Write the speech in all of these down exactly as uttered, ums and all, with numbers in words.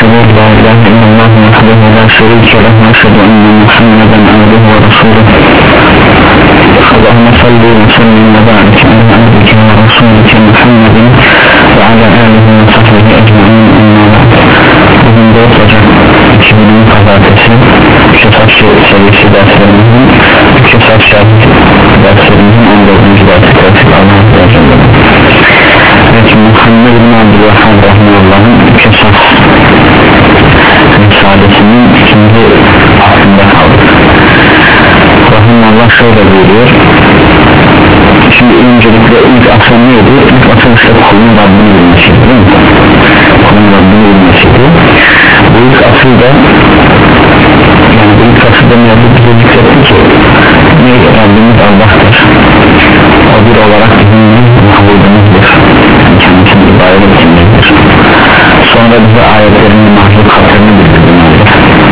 أشهد أن لا إله إلا الله وحده لا شريك له وأشهد أن محمدا عبده ورسوله اللهم صل وسلم وبارك على عبدك ورسولك محمد وعلى آله وصحبه أجمعين أما بعد. Bugün dört Ocak iki bin on Pazartesi Küçük serisi derslerimizin Küçük şahit derslerimizin on dördüncü dersi klasik Allah'a yazıldı. Evet, Muhammed bin Abdülvahhab Rahmanullah'ın Küçük Risalesinin ikinci aklında kaldık. Rahmanullah şöyle buyuruyor. Şimdi öncelikle ilk asıl neydi? İlk asıl işte kulun Rabbini bilmesiydi, değil mi? Kulun Rabbini bilmesiydi. Bu ilk asıl da yani bu ilk asıl da Mevlid bize zikretti ki ne Rabbimiz Allah'tır, o bir olarak bizim mahvudumuzdur, yani kendisini ibadet etmektir. Sonra bize ayetlerini mahluk hatırını bildirdi.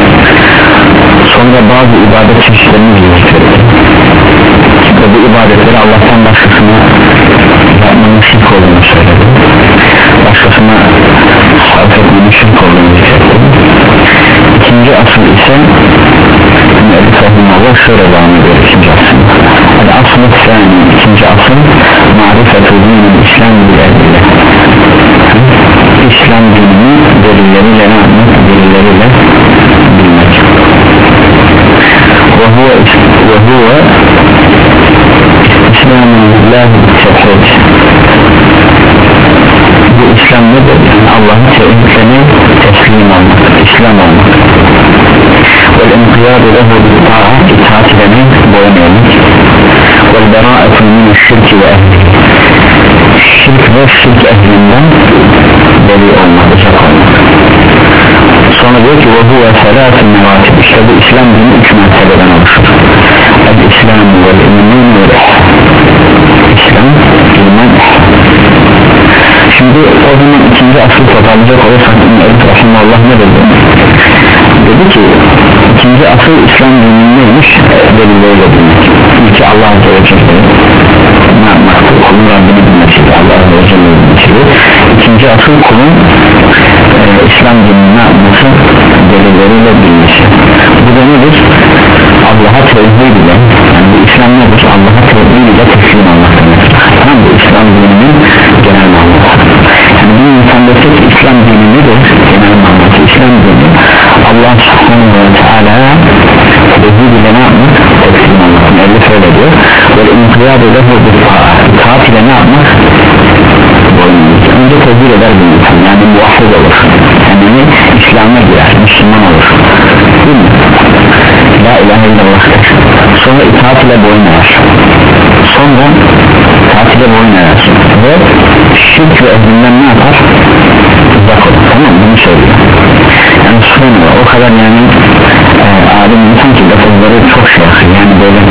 Sonra bazı ibadet çeşitlerini zikretti ve bu ibadetleri Allah'tan başkasına yapmanın şirk olduğunu söyledi, başkasına sarf etmenin şirk olduğunu zikretti. İkinci asıl ise Müellif Rahimahullah şöyle devam ediyor. İkinci asıl el-asıl yani ikinci asıl marifetu dinil İslam bilgiyle, İslam dinini delilleriyle ne yapmak, delilleriyle bilmek. ve huve ve huve İslam'ın tevhid. Bu İslam nedir? Yani Allah'ın tevhidine teslim olmak, İslam olmak. Vel inqiyadu lehu bil ta'a, itaat edemek, boyun eğmek. Vel bera'atu min şirki ve ehli, şirk ve şirk ehlinden beri olmak, uzak olmak. Sonra diyor ki ve huve selâtun meratib, işte bu İslam dini üç mertebeden oluşur. El-İslam vel iman vel ihsan. İslam, iman, ihsan. Şimdi o zaman ikinci asıl toparlayacak olursak Müellif Rahimahullah ne dedi? Dedi ki ikinci asıl İslam dininin neymiş? Delilleriyle bilmek. İlki Allah Azze ve Celle ne yapmaktır? Kulun Rabbini bilmesiyle, Allah Azze ve Celle bilmesiyle. İkinci asıl kulun e, İslam dinini ne yapması? Delilleriyle bilmesi. Bu da nedir? Allah'a tevhid ile, yani bu İslam nedir? Allah'a tevhid ile teslim olmak demek. Tamam, bu İslam dininin genel manası. Yani bir insandaki İslam dini nedir? Genel manası İslam dini Allah Subhanahu ve Teala'ya tevhid ile ne yapmak? Teslim olmak. Müellif öyle diyor. Böyle inkiyat eder bu bir taat ile ne yapmak? Önce tevhid eder bir insan, yani muvahhid olur, yani İslam'a girer, Müslüman olur, değil mi? La ilahe illallah'tır. Sonra itaat ile boyun eğer, sonra itaat ile boyun eğer ve şirk ve ehlinden ne yapar? Uzak olur. Tamam, bunu söylüyor. Yani sonra o kadar yani e, alim insan ki lafızları çok şey, yani böyle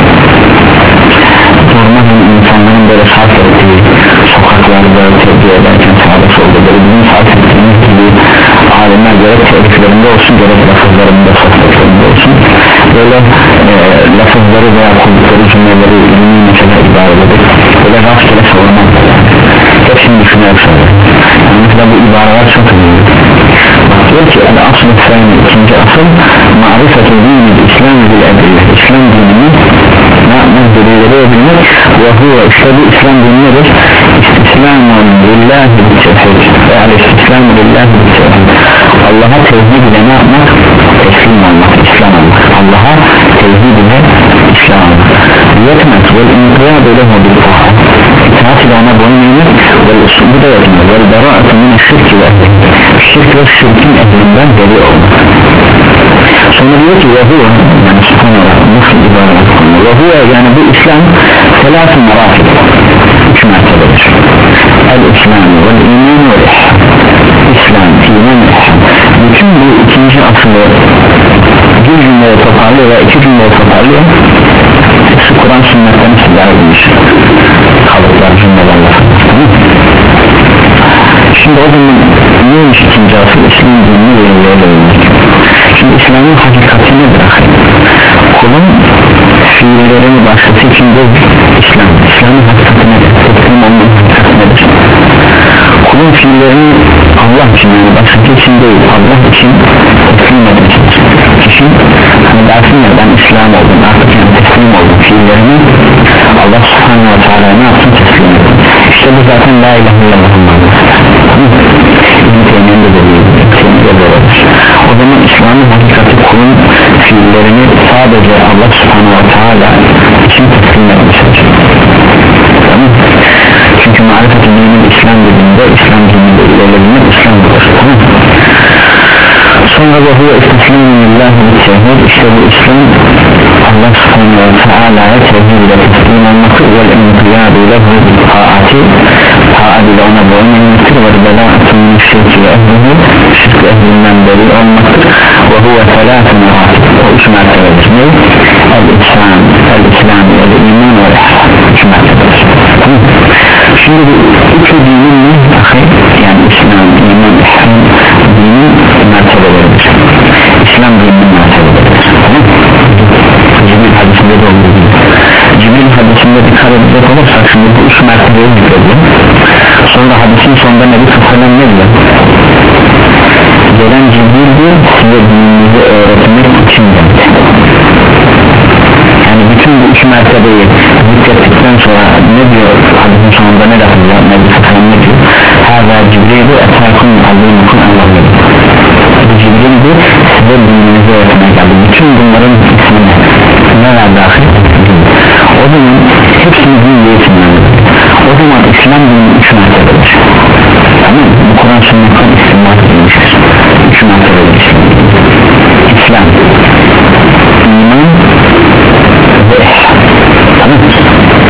normal insanların böyle sarf ettiği sokaklarda tevdi ederken sağda solda böyle bizim sarf ettiğimiz gibi alimler gerek teoriklerinde olsun gerek lafızlarında, sohbetlerinde olsun böyle e, lafızları veya kurdukları cümleleri ilmi mesela ibare edip böyle rastgele savunmazlar yani. Hepsini düşünerek söylüyor. Yani mesela bu ibareler çok önemli. Bak diyor ki el-asıl sen ikinci asıl marifetu dinil İslam bil edille, İslam dinini ne yapmak, delilleri bilmek ve huve, işte bu İslam dini nedir? İstislamun lillahi bil tevhid, yani istislamun lillahi bil tevhid, Allah'a tevhid ile ne yapmak? Teslim olmak, İslam olmak. Allah'a tevhid ile İslam olmak. Yetmez vel inqiyadu lehu bil ta'a, itaat ile ona boyun eğmek ve bu da yetmez. Vel bera'atu min şirki ve ehli, şirk ve şirkin ehlinden beri olmak. Sonra diyor ki ve huve, yani subhanallah nasıl ibaret konu, ve huve yani bu İslam selasın meratib, üç mertebedir. El-İslam vel iman vel ihsan. İslam, iman, ihsan. Bütün bu ikinci asılı bir cümleye toparlıyor ve iki cümleye toparlıyor. Şu Kur'an sünnetten sizler bilmiş kalıplar, cümleler, lafızlar. Şimdi o zaman neymiş ikinci asıl? İslam dinini verilerle bilmek. Şimdi İslam'ın hakikati nedir? Kulun fiillerini başkası için de İslam, İslam'ın hakikati nedir? Teslim olmanın hakikati nedir? Kulun fiillerini Allah için, yani başkası için değil, Allah için ve huve istislimin lillahi bi tevhid, işte bu İslam Allah subhanahu ve teala'ya tevhid ile teslim olması ve inqiyadu lehu bil taati, taat ile ona boyun eğmektir ve belâ'atun şirki ve ehlihi, şirk ehlinden beri olmaktır ve huve felâfun rahat, o üç mertebedir. Ne? El-İslam, el-İslam, el-İman ve el-İhsan, üç mertebedir. Şimdi bu üçü dinin ne? Yani İslam, İman, İhsan dinin mertebeleridir. İslam dinin mertebeleridir. Cibril hadisinde de olduğu gibi. Cibril hadisinde dikkat edecek olursak şimdi bu üç mertebeyi zikrediyor. Sonra hadisin sonunda Nebi Sallallahu ne diyor? Gelen Cibril'dir size dininizi öğretmek için geldi. Yani bütün bu üç mertebeyi zikrettikten sonra ne diyor hadisin sonunda, ne yapıyor Nebi Sallallahu ne diyor? Hâzâ Cibril'i etâkun alîmukun Allah'ı. Bu Cibril'dir size dininizi öğretmeye geldi. Bütün bunların ismini ne var dahil? O zaman hepsini dinle isimlendir. O zaman İslam dinin üç mertebedir. Tamam mı? Bu Kur'an sünnetten istimbat edilmiştir. Üç mertebedir İslam, İman ve İhsan. Tamam mı?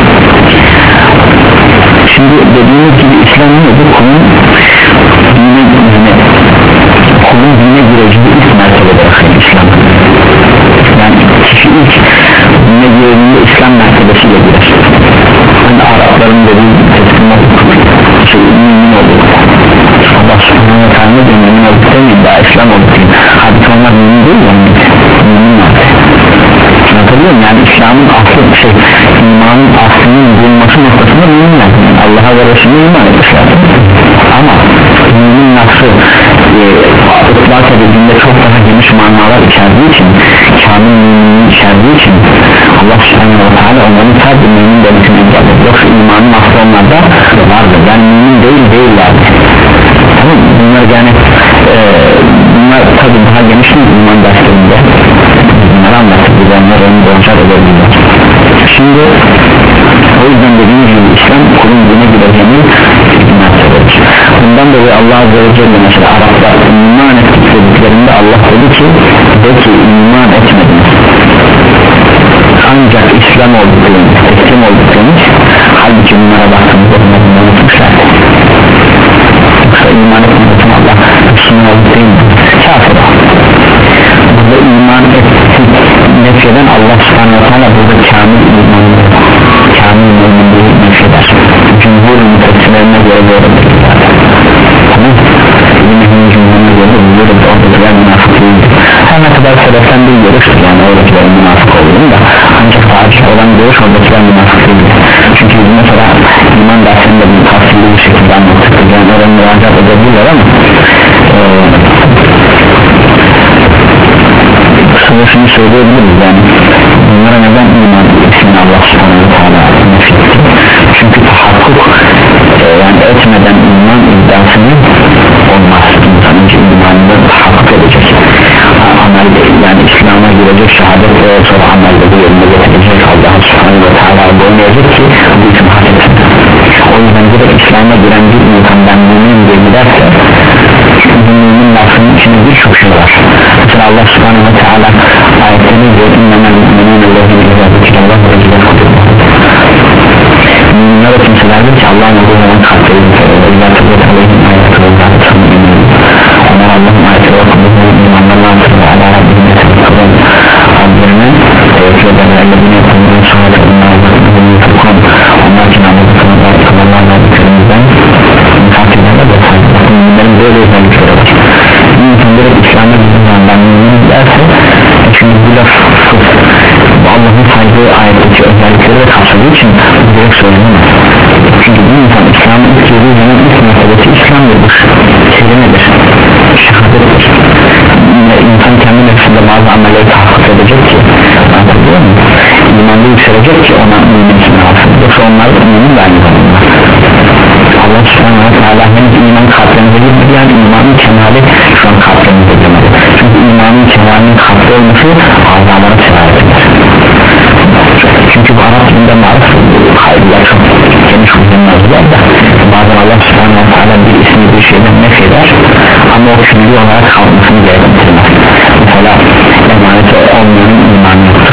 Şimdi dediğimiz gibi İslam nedir? Kulun dine dine kulun dine gireceği ilk mertebedir İslam. Yani kişi ilk dine girdiğinde İslam mertebesiyle girer. Yani Arapların dediği teslim olduk, şey, mümin olduk. Allah subhanahu ve teala diyor, mümin olduk demeyin, daha İslam olduk deyin. Halbuki onlar mümin değil ya, mümin olduk. Anlatabiliyor muyum? Yani İslam'ın aslı şey, imanın aslının bulunması noktasında mümin lazım. Yani Allah'a ve Resulü'ne iman etmiş lazım. Ama mümin nasıl e, ıtlak edildiğinde çok daha geniş manalar içerdiği için, kamil müminliği içerdiği için Allah subhanahu wa ta'ala onların sadece mümin demetini engelliyor. Yoksa imanın aslı onlarda vardır. Yani mümin değil değiller. Tamam, bunlar yani e, bunlar tabi daha geniş mi iman derslerinde bunları anlattık, biz onları ön borçlar edebilirler. Şimdi o yüzden dediğim gibi İslam kulun dine gideceğini mertebedir. Bundan dolayı Allah Azze ve Celle mesela Araplar iman ettik dediklerinde Allah dedi ki de ki iman etmediniz ancak İslam olduklarınız, teslim olduklarınız, halbuki bunlara baktığımızda bunları unutmuşlar. Yoksa iman etmediğin Allah Müslüman olduk değil mi? Kafir o. Burada iman ettik nefyeden Allah subhanahu wa ta'ala burada kamil imanı, kamil imanı nefyeder. Cumhur mütefsirlerine göre böyle bilgiler. Tamam. İlmihinin cumhuruna göre bilgiler de oradakiler münafık değildir. Her ne kadar sebepten bir görüştür yani oradakilerin münafık olduğunu da, ancak tarih olan görüş oradakiler münafık değildir. Çünkü biz mesela iman dersinde bir tafsirli bir şekilde anlattık. Yani oraya müracaat edebilirler ama kısaca şunu söyleyebiliriz yani bunlara neden iman ismini Allah subhanahu wa ta'ala nefetti? Çünkü tahakkuk e, yani etmeden iman iddiasını olmaz. İnsanın imanında tahakkuk edecek amel, yani İslam'a girecek, şehadet ve sonra amelde bu yerine getirecek, Allah subhanahu wa ta'ala boynayacak ki bu için hak etsin. O yüzden direkt İslam'a giren bir insan ben mümin diye giderse çünkü mümin lafının içinde birçok şey var. Mesela Allah subhanahu wa ta'ala ayetlerine diyor İnnemel müminine Allah'ın izâ zikrallah ve izâ kudurlah. Müminler o kimselerdir ki Allah'ın olduğu zaman kalpleri izâ kudurlah aleyhim ayetleri onlar Allah'ın ayetleri okudukları imanlarla antırlı ala Rabbine tevkırın Rabbine tevkir ederlerine yapımının sahibi onlar ki namazı kılırlar kılırlarla bitirimizden infak ederler ve sahibi bunların böyle özellikleri var. Bir insan direkt İslam'a gittiği zaman ben müminim derse çünkü bu laf Allah'ın saydığı ayetteki özellikleri de kapsadığı için direkt söylenemez. Çünkü bir insan İslam'a ilk girdiği zaman ilk mertebesi İslam'dır, kelimedir, şehadettir. İnsan kendi nefsinde bazı amelleri tahakkuk edecek ki anlatabiliyor mu? İmanda yükselecek ki ona mümin ismini alsın. Yoksa onlar mümin de aynı zamanda. Allah subhanahu wa ta'ala henüz iman kalplerinize girmedi, yani imanın kemali şu an kalplerinize girmedi. Çünkü imanın kemalinin kalpli olması azalara sebep eder. Çünkü bu Arap dilinde maruf hayırlar çok geniş uzunlar da bazen Allah subhanahu wa ta'ala bir ismi bir şeyden nefyeder ama o külli olarak kalmasını gerektirmez. mesela emaneti olmayanın imanı yoktur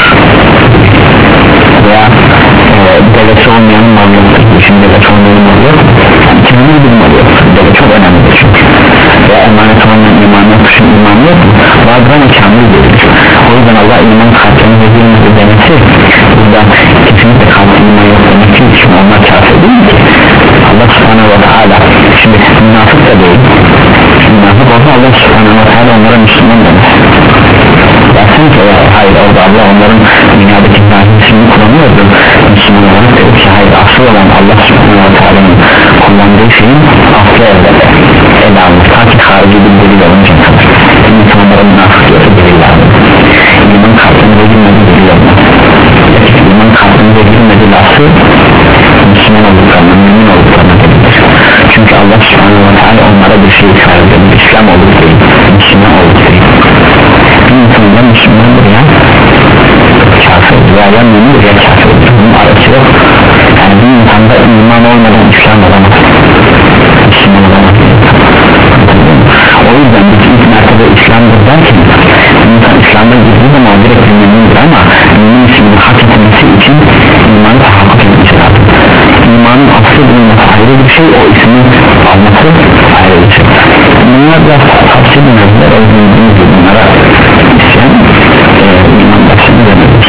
veya e, devleti olmayanın malı yoktur. Şimdi devleti olmayanın malı yok, yani kendini bir malı yok, devlet çok önemlidir çünkü. Veya emanet olmayan imanı yoktur, şimdi imanı yok mu? Vardır ama kamil değildir. O yüzden Allah iman kalplerini ve girmedi demesi burada kesinlikle kalpli iman yok demek ki, şimdi onlar kafir değil ki. Allah subhanahu wa ta'ala şimdi münafık da değil, münafık olsa Allah subhanahu wa ta'ala onlara Müslüman demez. Dersin ki hayır, orada Allah onların dünyadaki zahircisini kullanıyordu, Müslüman olarak dedi ki hayır, asıl olan Allah subhanahu wa ta'ala'nın kullandığı şeyin aslı elde ele alır, ta ki harici bir delil olunca kadar. İnsanlara münafık diyorsa delil alır, iman kalbine ve girmedi delil olmaz. İman kalbine ve girmedi lafı Müslüman olduklarına, mümin olduklarına delilir. Çünkü Allah subhanahu wa ta'ala onlara bir şey ifade ediyor, İslam olduk değil, Müslüman olduk değil. Bir insanlar Müslümandır ya kafir ya ya mümindir ya kafirdir, bunun arası yok. Yani bir insanda iman olmadan İslam olamaz, Müslüman olamaz. O yüzden bir ilk mertebe İslam'dır derken insan İslam'da girdiği zaman direkt bir mümindir ama mümin ismini hak etmesi için imanı tahakkuk etmesi lazım. İmanın aslı bulunması ayrı bir şey, o ismi alması ayrı bir şey. Bunlar biraz tavsiye edilmezler, o yüzden bunlara isyan e, iman başını vermelidir.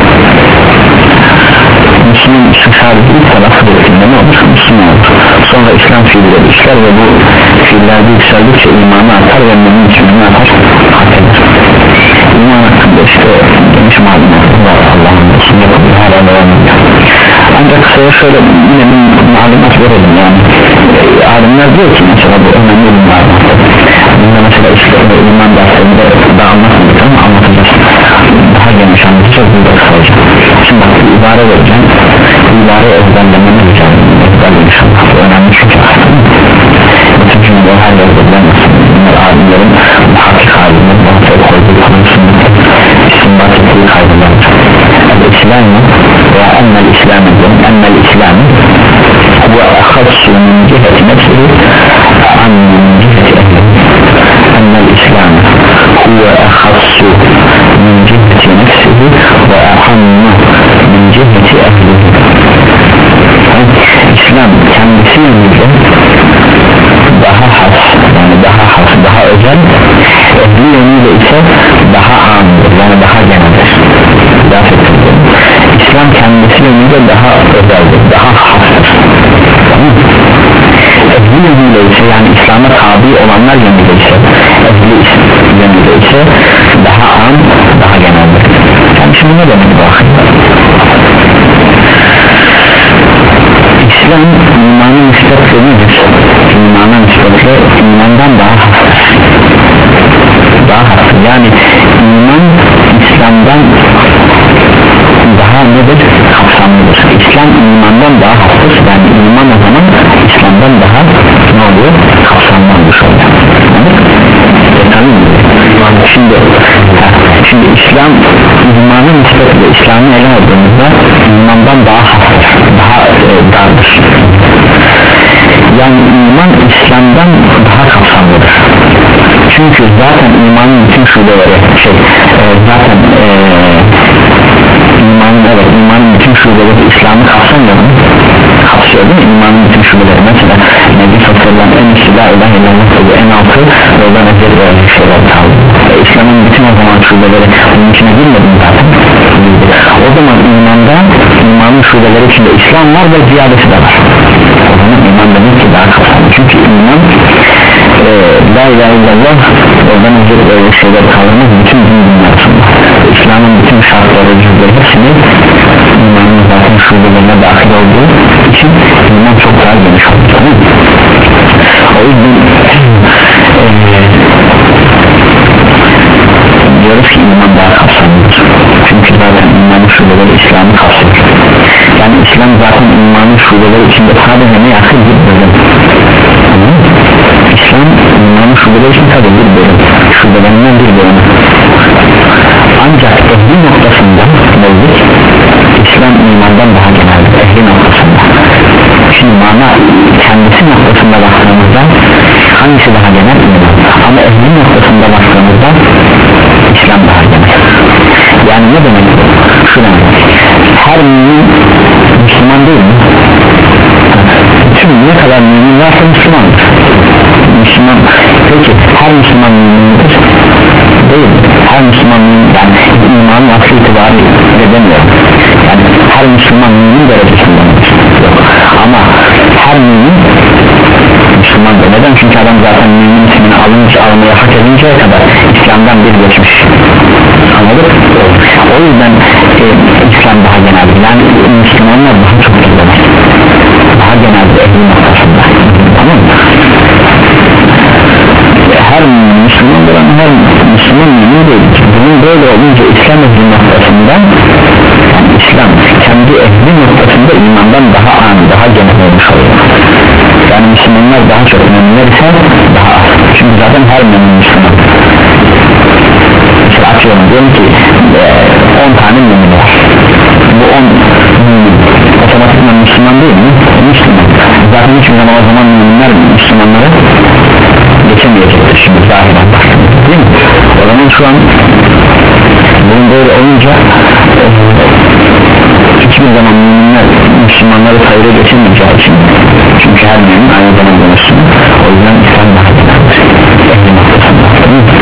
Müslüman sadece ilk tarafı ettiğinde ne olur? Müslüman olur. Sonra İslam fiilleri işler ve bu fiillerde yükseldikçe imanı artar ve mümin için ne yapar? Hak eder. İman hakkında işte geniş malumatı var, Allah'ın Resulü yapabilir, hala devam ediyor. Ancak kısaya şöyle yine bir malumat verelim yani. E, alimler diyor ki mesela bu önemli bir malumat. Bunda mesela işte iman derslerinde daha anlatmadık ama anlatacağız. Daha geniş anlatacağız, burada kısaca. Şimdi bak bir ibare vereceğim, ibare ezberlemeni rica edin, ezberle inşallah, bu önemli çünkü bütün cümle her yerde bilemezsin. Bunlar alimlerin muhakkik alimlerin ortaya koyduğu konusunda istinbat ettiği kaydılardır. El-İslam'ı veya ennel-İslam'ı ennel İslam'ı ve ahassu min ciheti nefsihi an min ciheti ehli. Ennel-İslam'ı ve ahassu min ciheti nefsihi ve ahammu min ciheti ehli. İslam kendisi yönüyle daha has, yani daha has, daha özel, ehli yönüyle ise daha amdır, yani daha geneldir. İslam kendisi yönüyle daha özeldir, daha hastır. Ehli yönüyle ise, yani İslam'a tabi olanlar yönüyle ise, ehli yönüyle ise daha am, daha geneldir. Yani şimdi ne demek bu akılda? İslam imanın nispeti nedir? İmanın nispeti imandan daha hafif, daha hafif, yani iman İslam'dan daha nedir? Kapsamlıdır. İslam imandan daha hafif, yani iman o zaman İslam'dan daha ne oluyor? Kapsamlı olmuş oluyor. Şimdi, şimdi İslam imanın nispetiyle İslam'ı ele aldığımızda imandan daha hafif, daha e, dardır. Yani iman İslam'dan daha kapsamlıdır. Çünkü zaten imanın bütün şubeleri şey e, zaten e, imanın evet imanın bütün şubeleri İslam'ı kapsamıyor mu? Kapsıyor değil mi? İmanın bütün şubeleri mesela Nebi Sallallahu en üstü la ilahe illallah dedi, en altı yoldan eziyet böyle şeyler kaldı. E, İslam'ın bütün o zaman şubeleri bunun içine girmedi mi zaten? O zaman imanda imanın şubeleri içinde İslam var ve ziyadesi de var. O zaman iman demek ki daha kapsamlı. Çünkü iman e, la ilahe illallah yoldan eziyet böyle şeyler kaldırmaz bütün din dünyasında. İslam'ın bütün şartları, cüzleri hepsini imanın zaten şubelerine dahil olduğu için iman çok daha geniş olur. O yüzden e, diyoruz ki iman daha kapsamlıdır. Çünkü zaten imanın şubeleri İslam'ı kapsıyor. Yani İslam zaten imanın şubeleri içinde sadece ne yakın bir bölüm. İslam imanın şubeleri için sadece bir bölüm, şubelerinden bir bölüm. Ancak ehli noktasında mevcut İslam imandan daha geneldir, ehli noktasında. Şimdi mana kendisi noktasında baktığımızda hangisi daha genel? İman. Ama ehli noktasında baktığımızda imandan bir geçmiş, anladık? O yüzden e, İslam daha genel, yani Müslümanlar daha çok güzel, daha genel bir ehli noktasında, tamam mı? Her Müslüman olan her Müslüman mümin değil. Bunun böyle olunca İslam ehli noktasında, yani İslam kendi ehli noktasında imandan daha ani, daha genel olmuş oluyor. Yani Müslümanlar daha çok, müminler ise daha az. Çünkü zaten her mümin Müslüman. Mesela açıyorum, diyorum ki on tane mümin var. Bu on mümin otomatikman Müslüman değil mi? Müslüman. Zaten hiçbir zaman o zaman müminler Müslümanları geçemeyecektir şimdi zahiren, değil mi? O zaman şu an bunun böyle olunca e, hiçbir zaman müminler Müslümanları sayıda geçemeyeceği için, çünkü her mümin aynı zamanda Müslüman, o yüzden İslam daha güzeldir ehli noktasında, değil mi?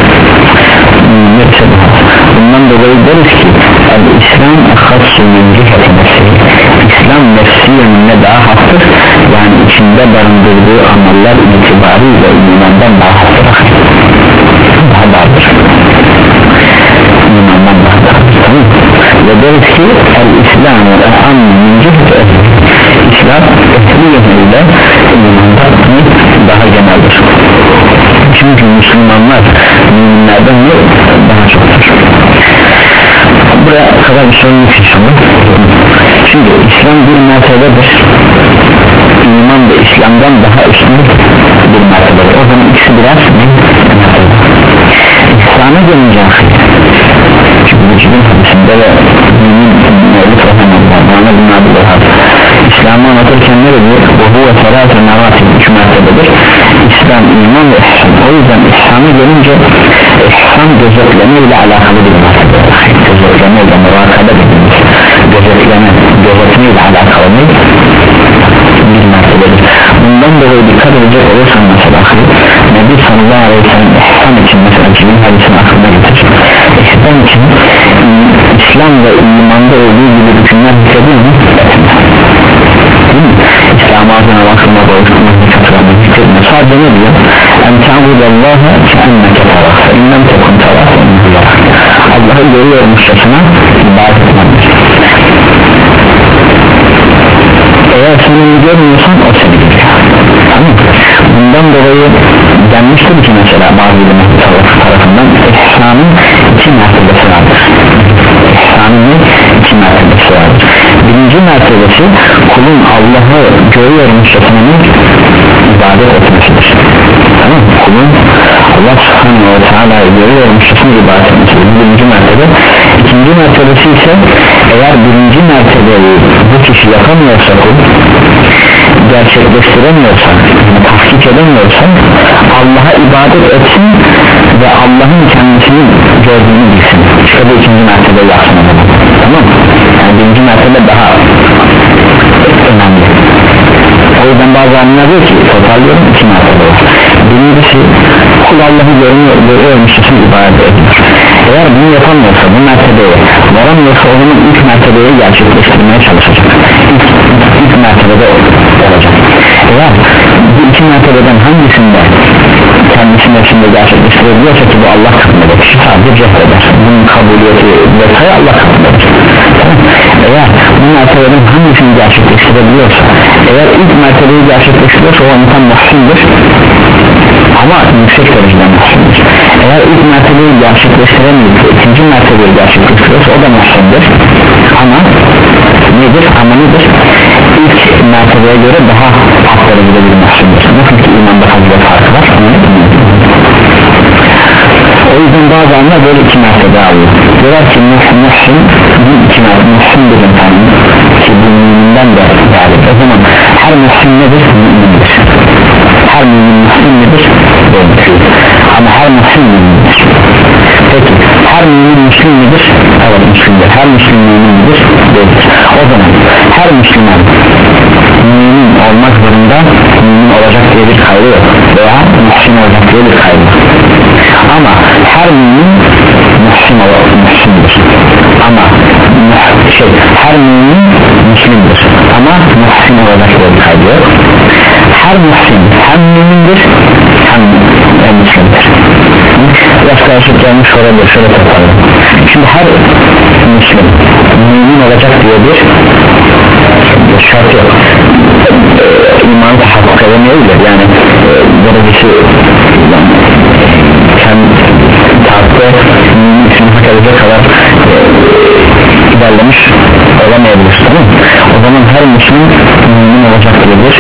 Bundan dolayı deriz ki İslam ahassu min ciheti nefsi, İslam nefsi yönünde daha haktır, yani içinde barındırdığı ameller itibariyle imandan daha haktır, daha dardır, imandan daha dardır, tamam mı? Ve deriz ki el-İslam ve el-Amn min ciheti ehli, İslam ehli yönüyle imandan daha geneldir. Çünkü Müslümanlar müminlerden daha çoktur. Buraya kadar bir sorun yok inşallah. Şimdi İslam bir mertebedir, iman da İslam'dan daha üstün bir mertebedir. O zaman ikisi biraz mertebe. İslam'a gelince çünkü vücudun hadisinde ve mümin mevlüt rahmanallah bana bunlar İslam'ı anlatırken ne diyor? Bu huve serâfe meratib, üç mertebedir. İslam, iman ve ihsan. O yüzden ihsan'a gelince ihsan gözetleme ile alakalı bir mertebedir. Gözetleme ile murakabe dediğimiz gözetleme, gözetme ile alakalı bir mertebedir. Bundan dolayı dikkat edecek olursan mesela Nebi sallallahu aleyhi ve sellem ihsan için, mesela kimin hadisini aklına getirir, ihsan için İslam ve imanda olduğu gibi hükümler hissediyor mu? İslam'a adına bakılma, boğuşturma, katılma, hükmetme. Sadece ne diyor? En ta'budallaha ke'enneke tarah, fe innem tekun tarah, fe innem tarah. Allah'ı görüyormuşçasına ibadet etmektir. Eğer sen onu görmüyorsan o seni görüyor. Tamam. Bundan dolayı denmiştir ki mesela bazı ilimler tarafından ihsanın iki mertebesi vardır. İhsanın iki mertebesi vardır. Birinci mertebesi kulun Allah'ı görüyormuşçasına ibadet etmesidir. Tamam. Kulun Allah subhanahu ve teala'yı görüyormuşçasına ibadet etmesidir. Birinci mertebe. İkinci mertebesi ise eğer birinci mertebeyi bu kişi yapamıyorsa, kul gerçekleştiremiyorsa, yani tahkik edemiyorsa, Allah'a ibadet etsin ve Allah'ın kendisini gördüğünü bilsin. İşte bu ikinci mertebe yapsın. Tamam mı? Yani birinci mertebe daha önemli. O yüzden bazı anlar diyor ki toparlıyorum, iki mertebe var. Birincisi kul Allah'ı görüyor, görüyormuşçasına ibadet ediyor. Eğer bunu yapamıyorsa, bu mertebeye varamıyorsa, o zaman ilk mertebeyi gerçekleştirmeye çalışacak. İlk, ilk mertebede olacak. Eğer bu iki mertebeden hangisinde kendisinin içinde gerçekleştirebiliyorsa ki bu Allah katındadır, kişi sadece cehreder, bunun kabuliyeti vesaire Allah katındadır. Eğer bu mertebeden hangisini gerçekleştirebiliyorsa, eğer ilk mertebeyi gerçekleştiriyorsa o insan muhsindir, ama yüksek dereceden muhsindir. Eğer ilk mertebeyi gerçekleştiremiyor, ikinci mertebeyi gerçekleştiriyorsa o da muhsindir, ama nedir? Ama nedir? İlk mertebeye göre daha alt derecede bir muhsindir. Nasıl ki imanda fazilet farkı var, o yüzden bazı anlar böyle iki mertebe alıyor. Diyorlar ki muhsin, bir iki mertebe, muhsin bir insan ki bu müminden de yani. O zaman her muhsin nedir? Mümindir. Her mümin muhsin nedir? Değildir. Ama her muhsin mümindir. Peki her mümin müslim midir? Evet müslimdir. Her müslim mümin midir? Değildir. O zaman her müslüman mümin olmak zorunda mümin olacak diye bir kaydı yok veya muhsin olacak diye bir kaydı yok. Ama her mümin muhsin olacak, muhsindir. Ama şey, her mümin müslimdir. Ama muhsin olacak diye bir kaydı yok. Her muhsin hem mümindir hem müslimdir. Biraz karışık gelmiş olabilir, şöyle tutalım. Şimdi her Müslüm mümin olacak diye bir şart yok. İmanı tahakkuk edemeyebilir, yani derecesi yani, kendi tahtta mümin için hak edecek kadar e, ilerlemiş olamayabilir, tamam. O zaman her Müslüm mümin olacak diye bir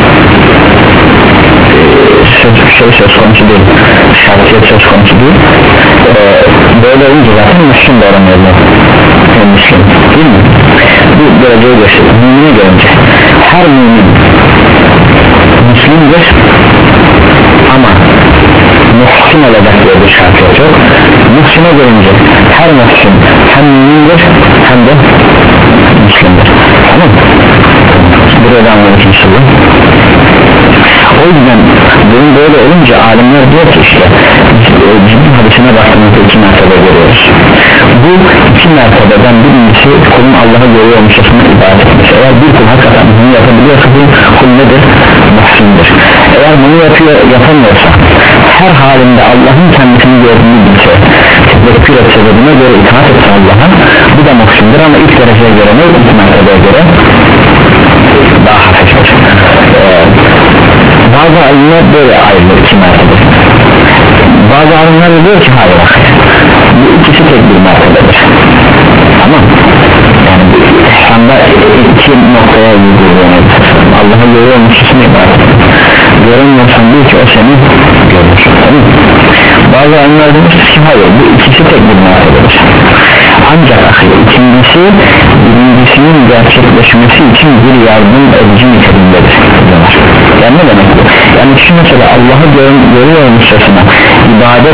söz, şey söz konusu değil, şartiyet söz konusu değil. Ee, böyle olunca zaten Müslüm de olamayabilir, yani Müslüm değil mi? Bu dereceyi gösterir. Mümine gelince her mümin Müslümdür ama muhsin olacak diye bir şartiyet yok. Muhsine gelince her muhsin hem mümindir hem de Müslümdür, tamam mı? Buraya anlamak istiyorum. O yüzden bunun böyle olunca alimler diyor ki işte ciddi hadisine baktığımızda iki mertebe görüyoruz. Bu iki mertebeden birincisi kulun Allah'a görüyor olmuşçasına ibadet etmesi. Eğer bir kul hakikaten bunu yapabiliyorsa bu kul nedir? Muhsindir. Eğer bunu yapıyor, yapamıyorsa her halinde Allah'ın kendisini gördüğünü bilse, tevekkül etse ve buna göre itaat etse Allah'a, bu da muhsindir ama ilk dereceye göre ne? İlk mertebeye göre daha hafiftir. Ee, bazı alimler böyle ayrılır iki mertebe. Bazı alimler de diyor ki hayır, bu ikisi tek bir mertebedir, tamam. Yani ihsanda iki noktaya vurguluyor. Allah'a görüyor musun ibadet, görünmüyorsan bil ki o seni görür, tamam. Bazı alimler demiş ki hayır, bu ikisi tek bir mertebedir. Ancak ikincisi birincisinin gerçekleşmesi için bir yardım edici niteliğindedir diyorlar. Yani ne demek bu? Yani kişi mesela Allah'ı gör, görüyor olmuşçasına ibadet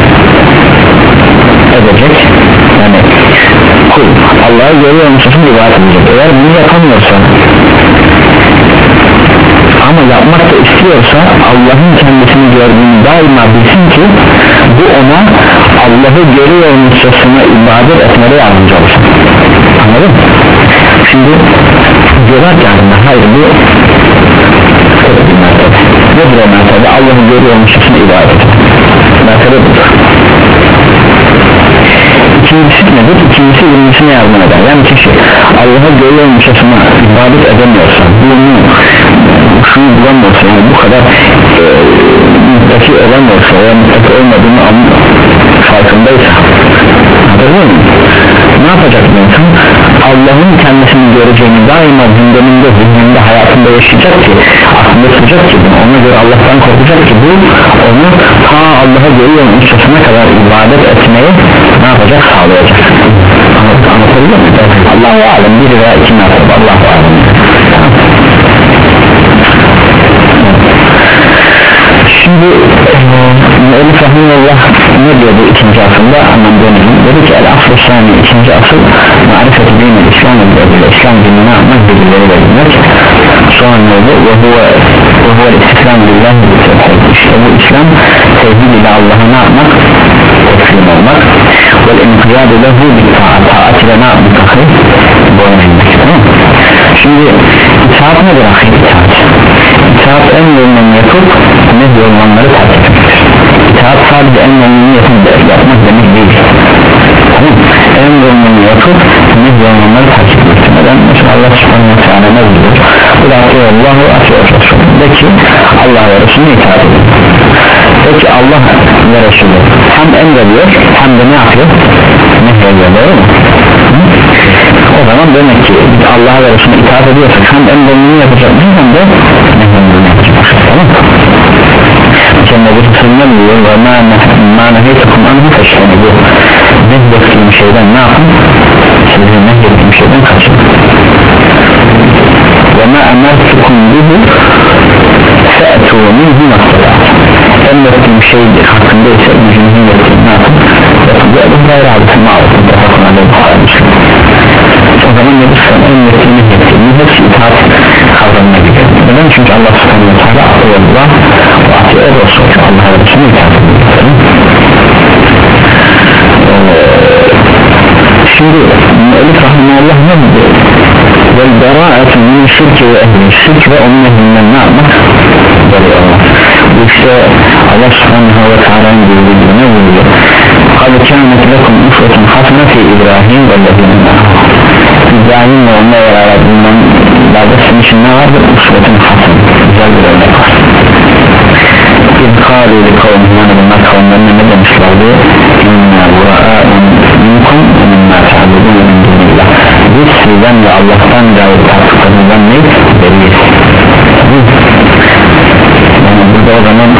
edecek, yani kul Allah'ı görüyor olmuşçasına ibadet edecek. Eğer bunu yapamıyorsa ama yapmak da istiyorsa Allah'ın kendisini gördüğünü daima bilsin ki bu ona Allah'ı görüyor olmuşçasına ibadet etmeye yardımcı olur. Anladın mı? Şimdi diyorlar ki yani hayır, bu tek bir mertebe. Nedir o mertebe? Allah'ı görüyor olmuşçasına ibadet etmek. Mertebe budur. İkincisi nedir? İkincisi birincisine yardım eder. Yani kişi Allah'a görüyor olmuşçasına ibadet edemiyorsa, bunu şunu bulamıyorsa, yani bu kadar e, mutlaki olamıyorsa veya mutlaki olmadığını anlıyor, farkındaysa, anladın mı? Ne yapacak bu insan? Allah'ın kendisini göreceğini daima gündeminde, zihninde, hayatında yaşayacak ki, aklında tutacak ki, ona göre Allah'tan korkacak ki bu onu ta Allah'a görüyor olmuşçasına kadar ibadet etmeyi ne yapacak? Sağlayacak. Anlatabiliyor muyum? Allah-u alem, bir veya iki mertebe, Allah-u alem. Şimdi Müellif Rahimullah ne diyor bu ikinci asılda? Anlamdığını dedi ki el-asıl sani, ikinci asıl marifeti dinle İslam ile İslam dinine anmak bilgileri verilmek. Sonra ne oldu? Ve huve ve huve istikram billah işte bu İslam tevhid ile Allah'a ne yapmak? Teslim olmak. Ve el-inkiyadu lehu bitta'at, taat ile ne yapmak? Boyun eğmek, tamam. Şimdi itaat nedir ahi? İtaat İtaat emrolunanı yapıp nehyolunanları takip etmek. İtaat sadece emrolunanı yapıp yapmak demek değil, tamam. Emrolunanı yapıp nehyolunanları takip etmek. Neden? Mesela Allah subhanahu wa ta'ala ne diyor? Kul atiyallahu atiyallahu de ki Allah ve Resulüne itaat edin. De ki Allah ve Resulü hem emrediyor hem de ne yapıyor? Nehyediyor, doğru mu? O zaman demek ki Allah'a ve Resulüne itaat ediyorsak hem emrolunanı yapacak hem de nehyolunanı yapacak, tamam mı? Cennet-i Resulüne diyor ve ma neheytekum anhu feşleni, bu nehyettiğim şeyden ne yapın? Sizin nehyettiğim şeyden kaçın. Ve ma emertukum bihi fe'tu minhu masalat, emrettiğim şey hakkında ise gücünüzün yettiğini ne yapın? Ve bu gayrı hadisi mağazı o zaman nedir? Sen emrettiğini yettiğini hepsi itaat kavramına gidiyor. Neden? Çünkü Allah subhanahu wa ta'ala Allah ve atiye olsun ki Allah'a ve Resulüne itaat ediyor. Şimdi Müellif Rahimullah ne diyor? Vel bera'atu min şirki ve ehli şirk ve onun ehlinden ne yapmak? Böyle olmak. Bu işte Allah subhanahu wa ta'ala'nın buyurduğu ne buyuruyor? قَدْ sizden ve Allah'tan gayet tartışlarından ne? Beriyiz. Yani burada o zaman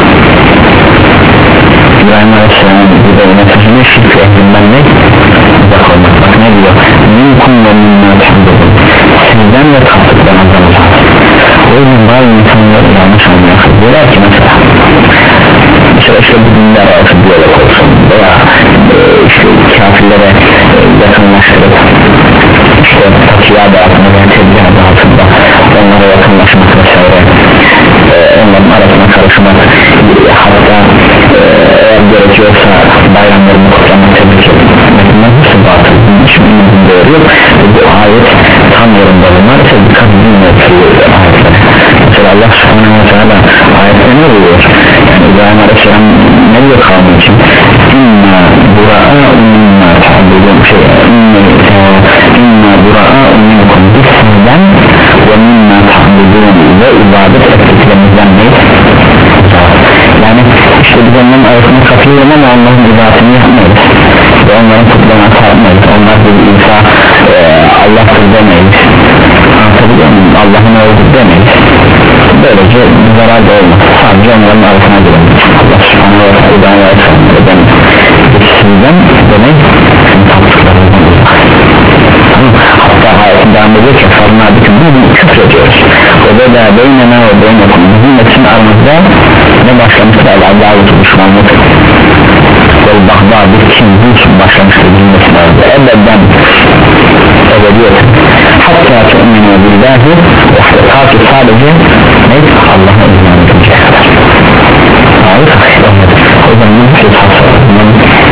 İbrahim Aleyhisselam'ın burada mesajını şirk ehlinden ne? Uzak olmak. Bak ne diyor? Minkum ve minna tahmudun. Sizden ve tartışlarından uzak. O yüzden bazı insanları yanlış anlıyor. Diyorlar ki mesela mesela işte bu dinler arası diyalog olsun veya e, işte kafirlere e, yakınlaştırıp işte takiya dağıtma veya tebliğ adı altında onlara yakınlaşmak vesaire e, onların arasına karışmak hatta e, eğer gerekiyorsa bayramlarını kutlamak tebrik etmek bunlar nasıl batıl hiç bilmiyorum doğru yok ve bu ayet tam yorumda bunlar ise dikkat edilmiyor ayetlere. Mesela Allah subhanahu wa ta'ala ayette ne diyor? Yani İbrahim Aleyhisselam ne diyor kavmi için? İnna bura'a minna ta'budun şey inna bura'a minkum biz sizden ve minna ta'budun ve ibadet ettiklerimizden neyiz? Yani işte biz onların arasını katılıyorum ama onların ibadetini yapmayız ve onların kutlarına sarmayız. Onlar bir İsa e, Allah'tır demeyiz, anlatabiliyor muyum? Allah'ın oğludur demeyiz. Böylece bir zarar da olmaz, sadece onların arasına girelim. Allah subhanahu wa ta'ala sizden demek tatlıklarından uzak. Hatta ayetin devam ediyor ki farına bütün bunu küfür ediyoruz. O da da beynena ve beynekum bizim için aramızda ne başlamıştır? Allah'ı düşmanlık ve bahba bir kim bu başlamıştır bizim için aramızda ebedden ebediyet hatta tu'minu billahi ve hakikati sadece ne? Allah'a iman edinceye kadar. Hayır, o zaman bir şey tasarlanmanın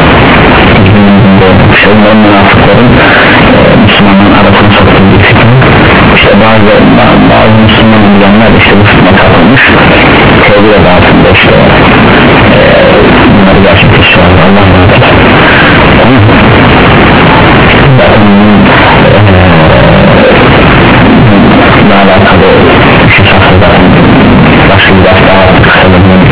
şeylerin münafıkların e, Müslümanların arasını soktuğu bir fikir. İşte bazı, bazı Müslüman bilenler işte bu fitne kapılmış tevhid adı altında işte e, bunları gerçekleştiriyorlar. Allah razı olsun. Zaten bununla alakalı bir şey safhada başka bir ders daha artık kısalım.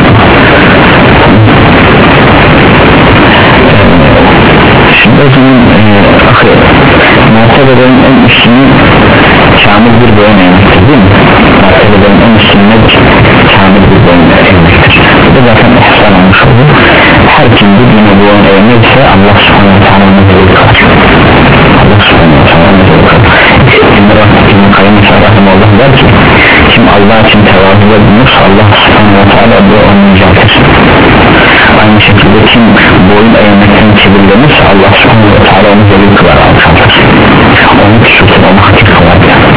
Şimdi o zaman e, akıl mertebelerin en üstünü kamil bir boyun eğmektir değil mi? Mertebelerin en üstünü kamil bir boyun eğmektir. Bu da zaten ihsan olmuş olur. Her kim bir yine boyun eğmekse Allah subhanahu wa ta'ala nezeli kalır. Allah subhanahu wa ta'ala nezeli kalır. İbn-i Rahmet'in kayyum-i Allah der ki kim Allah için tevazuda bulunursa Allah subhanahu wa ta'ala bu onun mücadesi. Aynı şekilde kim boyun eğmekten kibirlenirse Allah subhanahu wa ta'ala onu zelil kılar alçaltır. Onu küçültür, onu hakir kılar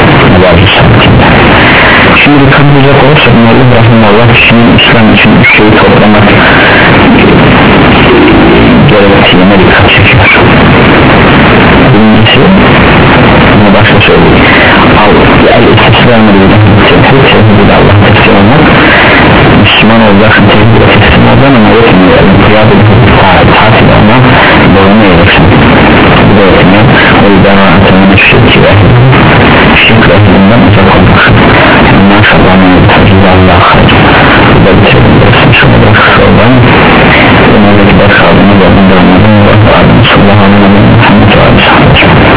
şimdi dikkat edecek olursak Mevlid Rahimullah kişinin İslam için üç şeyi toplamak gerektiğine dikkat çekiyor. Birincisi bunu başta söyleyeyim el-istislamı tevhid tevhid Allah'a teslim olmak Müslüman olacaksın tevhid'e teslim olacaksın ama yetmiyor kıyade tatil olmak boyunu eğeceksin bu da yetmiyor o yüzden anlatımını şirk ve şirk ve